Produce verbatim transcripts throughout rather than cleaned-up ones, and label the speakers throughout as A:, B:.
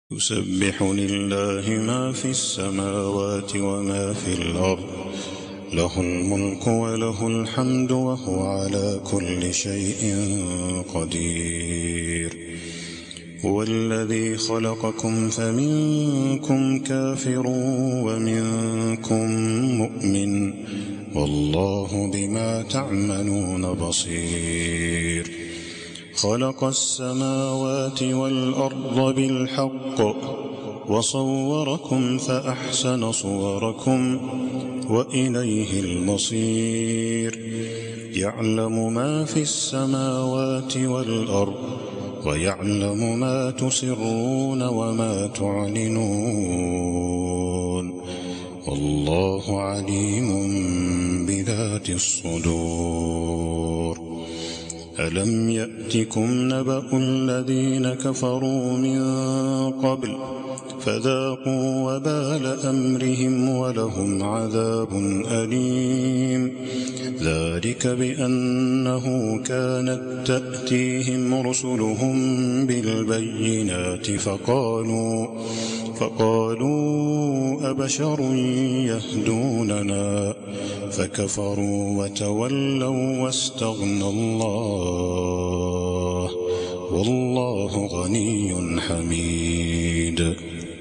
A: يسبح لله ما في السماوات وما في الأرض، له الملك وله الحمد وهو على كل شيء قدير. هو الذي خلقكم فمنكم كافر ومنكم مؤمن، والله بما تعملون بصير. خلق السماوات والأرض بالحق وصوركم فأحسن صوركم وإليه المصير. يعلم ما في السماوات والأرض ويعلم ما تسرون وما تعلنون، والله عليم بذات الصدور. ألم يأتكم نبأ الذين كفروا من قبل فذاقوا وبال أمرهم ولهم عذاب أليم. ذلك بأنه كانت تأتيهم رسلهم بالبينات فقالوا فقالوا أبشر يهدوننا فكفروا وتولوا واستغنى الله، والله غني حميد.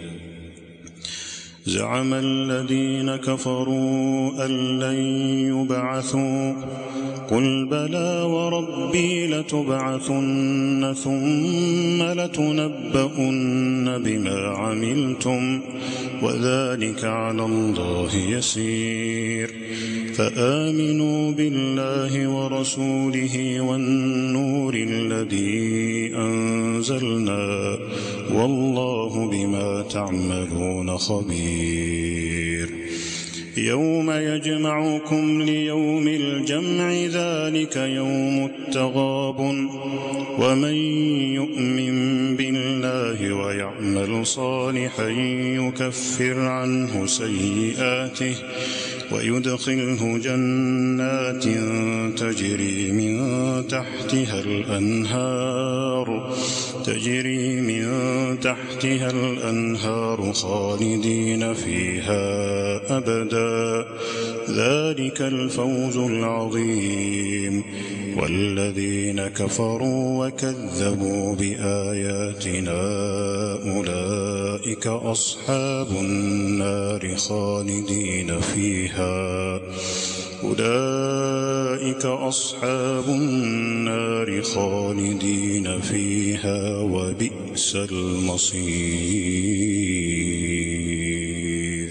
A: زعم الذين كفروا أن لن يبعثوا، قل بلى وربي لتبعثن ثم لتنبؤن بما عملتم وذلك على الله يسير. فآمنوا بالله ورسوله والنور الذي أنزلنا، والله بما تعملون خبير. يوم يجمعكم ليوم الجمع ذلك يوم التغابن، ومن يؤمن بالله ويعمل صالحا يكفر عنه سيئاته ويدخله جنات تجري من تحتها الأنهار تجري من تحتها الأنهار خالدين فيها أبدا، ذلك الفوز العظيم. والذين كفروا وكذبوا بآياتنا أولئك أصحاب النار خالدين فيها أولئك أصحاب النار خالدين فيها وبئس المصير.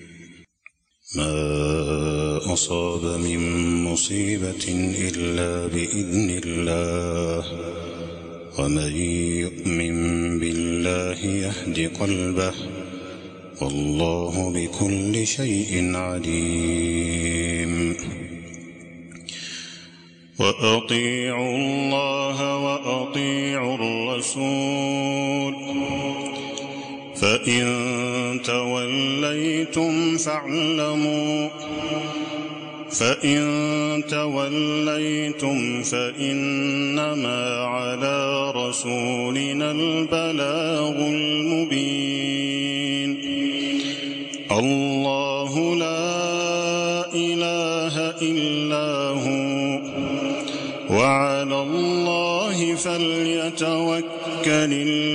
A: ما أصاب من مصيبة إلا بإذن الله، ومن يؤمن بالله يهد قلبه، والله بكل شيء عليم. وأطيعوا الله وأطيعوا الرسول، فإن توليتم فاعلموا فإن توليتم فإنما على رسولنا البلاغ المبين. الله لا إله إلا هو، وعلى الله فليتوكل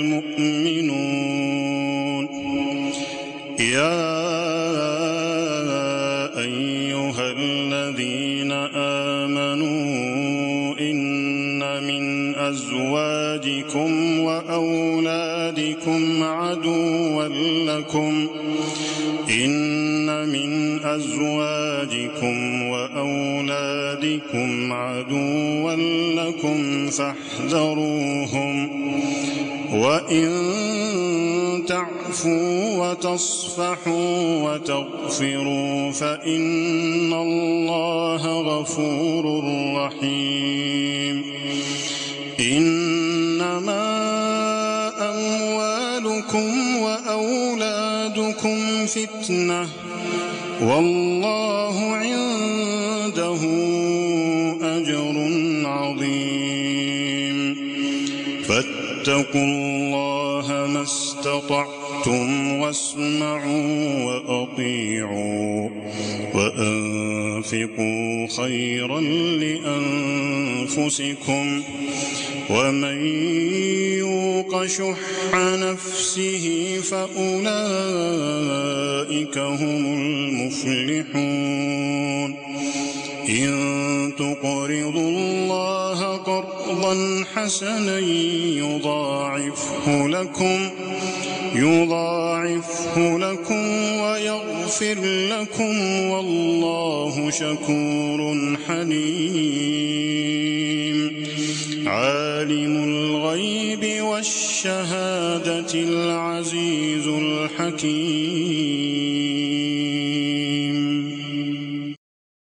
A: المؤمنون. يا أيها الذين آمنوا إن من أزواجكم وأولادكم عدوا لكم إن من أزواجكم وأولادكم عدوا لكم فاحذروهم، وإن تعفوا وتصفحوا وتغفروا فإن الله غفور رحيم. إنما أموالكم وأولادكم فتنة، والله عنده أجر عظيم. فاتقوا الله ما استطعتم استطعتم واسمعوا وأطيعوا وأنفقوا خيرا لأنفسكم ومن يوق شح نفسه فأولئك هم المفلحون إن تقرضوا الله قرضا حسنا يضاعفه لكم يضاعفه لكم ويغفر لكم والله شكور حليم عالم الغيب والشهادة العليم